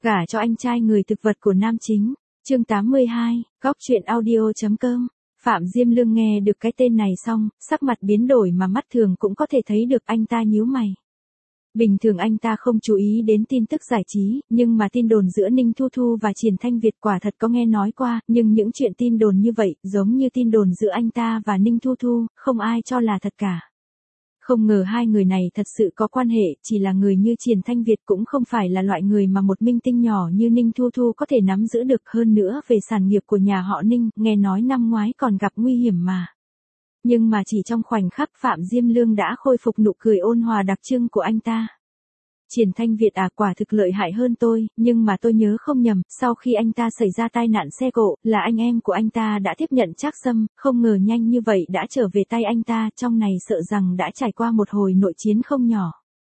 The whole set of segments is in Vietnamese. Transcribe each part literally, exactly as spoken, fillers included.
Gả cho anh trai người thực vật của nam chính. Chương tám mươi hai, góc truyện audio.com. Phạm Diêm Lương nghe được cái tên này xong, sắc mặt biến đổi mà mắt thường cũng có thể thấy được anh ta nhíu mày. Bình thường anh ta không chú ý đến tin tức giải trí, nhưng mà tin đồn giữa Ninh Thu Thu và Triển Thanh Việt quả thật có nghe nói qua, nhưng những chuyện tin đồn như vậy, giống như tin đồn giữa anh ta và Ninh Thu Thu, không ai cho là thật cả. Không ngờ hai người này thật sự có quan hệ, chỉ là người như Triển Thanh Việt cũng không phải là loại người mà một minh tinh nhỏ như Ninh Thu Thu có thể nắm giữ được, hơn nữa về sản nghiệp của nhà họ Ninh, nghe nói năm ngoái còn gặp nguy hiểm mà. Nhưng mà chỉ trong khoảnh khắc Phạm Diêm Lương đã khôi phục nụ cười ôn hòa đặc trưng của anh ta. Triển Thanh Việt à, quả thực lợi hại hơn tôi, nhưng mà tôi nhớ không nhầm, sau khi anh ta xảy ra tai nạn xe cộ, là anh em của anh ta đã tiếp nhận Trác Sâm, không ngờ nhanh như vậy đã trở về tay anh ta, trong này sợ rằng đã trải qua một hồi nội chiến không nhỏ.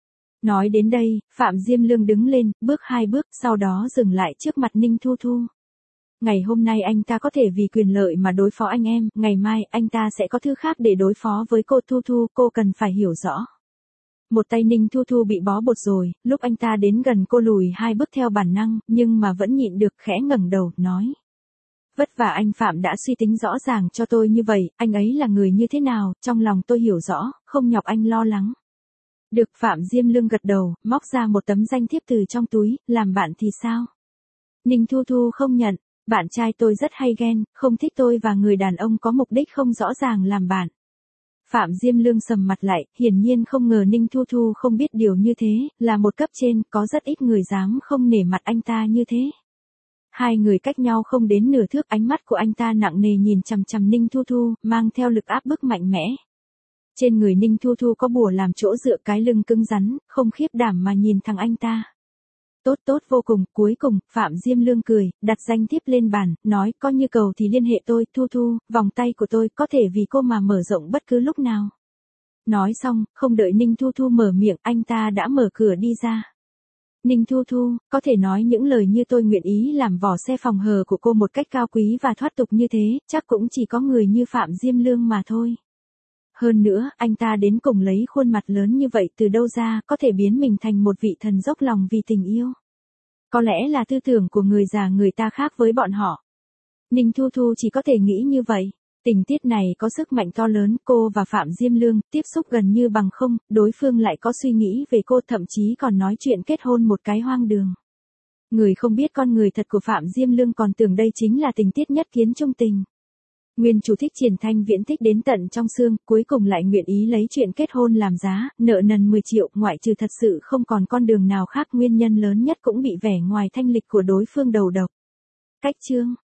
Nói đến đây, Phạm Diêm Lương đứng lên, bước hai bước, sau đó dừng lại trước mặt Ninh Thu Thu. Ngày hôm nay anh ta có thể vì quyền lợi mà đối phó anh em, ngày mai anh ta sẽ có thứ khác để đối phó với cô Thu Thu, cô cần phải hiểu rõ. Một tay Ninh Thu Thu bị bó bột rồi, lúc anh ta đến gần cô lùi hai bước theo bản năng, nhưng mà vẫn nhịn được, khẽ ngẩng đầu, nói. Vất vả anh Phạm đã suy tính rõ ràng cho tôi như vậy, anh ấy là người như thế nào, trong lòng tôi hiểu rõ, không nhọc anh lo lắng. Được, Phạm Diêm Lương gật đầu, móc ra một tấm danh thiếp từ trong túi, làm bạn thì sao? Ninh Thu Thu không nhận, bạn trai tôi rất hay ghen, không thích tôi và người đàn ông có mục đích không rõ ràng làm bạn. Phạm Diêm Lương sầm mặt lại, hiển nhiên không ngờ Ninh Thu Thu không biết điều như thế, là một cấp trên, có rất ít người dám không nể mặt anh ta như thế. Hai người cách nhau không đến nửa thước, ánh mắt của anh ta nặng nề nhìn chằm chằm Ninh Thu Thu, mang theo lực áp bức mạnh mẽ. Trên người Ninh Thu Thu có bùa làm chỗ dựa, cái lưng cứng rắn, không khiếp đảm mà nhìn thằng anh ta. Tốt tốt vô cùng, cuối cùng, Phạm Diêm Lương cười, đặt danh thiếp lên bàn, nói có như cầu thì liên hệ tôi, Thu Thu, vòng tay của tôi có thể vì cô mà mở rộng bất cứ lúc nào. Nói xong, không đợi Ninh Thu Thu mở miệng, anh ta đã mở cửa đi ra. Ninh Thu Thu, có thể nói những lời như tôi nguyện ý làm vỏ xe phòng hờ của cô một cách cao quý và thoát tục như thế, chắc cũng chỉ có người như Phạm Diêm Lương mà thôi. Hơn nữa, anh ta đến cùng lấy khuôn mặt lớn như vậy từ đâu ra, có thể biến mình thành một vị thần dốc lòng vì tình yêu. Có lẽ là tư tưởng của người già người ta khác với bọn họ. Ninh Thu Thu chỉ có thể nghĩ như vậy. Tình tiết này có sức mạnh to lớn, cô và Phạm Diêm Lương tiếp xúc gần như bằng không, đối phương lại có suy nghĩ về cô, thậm chí còn nói chuyện kết hôn một cái hoang đường. Người không biết con người thật của Phạm Diêm Lương còn tưởng đây chính là tình tiết nhất kiến trung tình. Nguyên chủ thích Triển Thanh Viễn thích đến tận trong xương, cuối cùng lại nguyện ý lấy chuyện kết hôn làm giá, nợ nần mười triệu, ngoại trừ thật sự không còn con đường nào khác, nguyên nhân lớn nhất cũng bị vẻ ngoài thanh lịch của đối phương đầu độc. Cách chương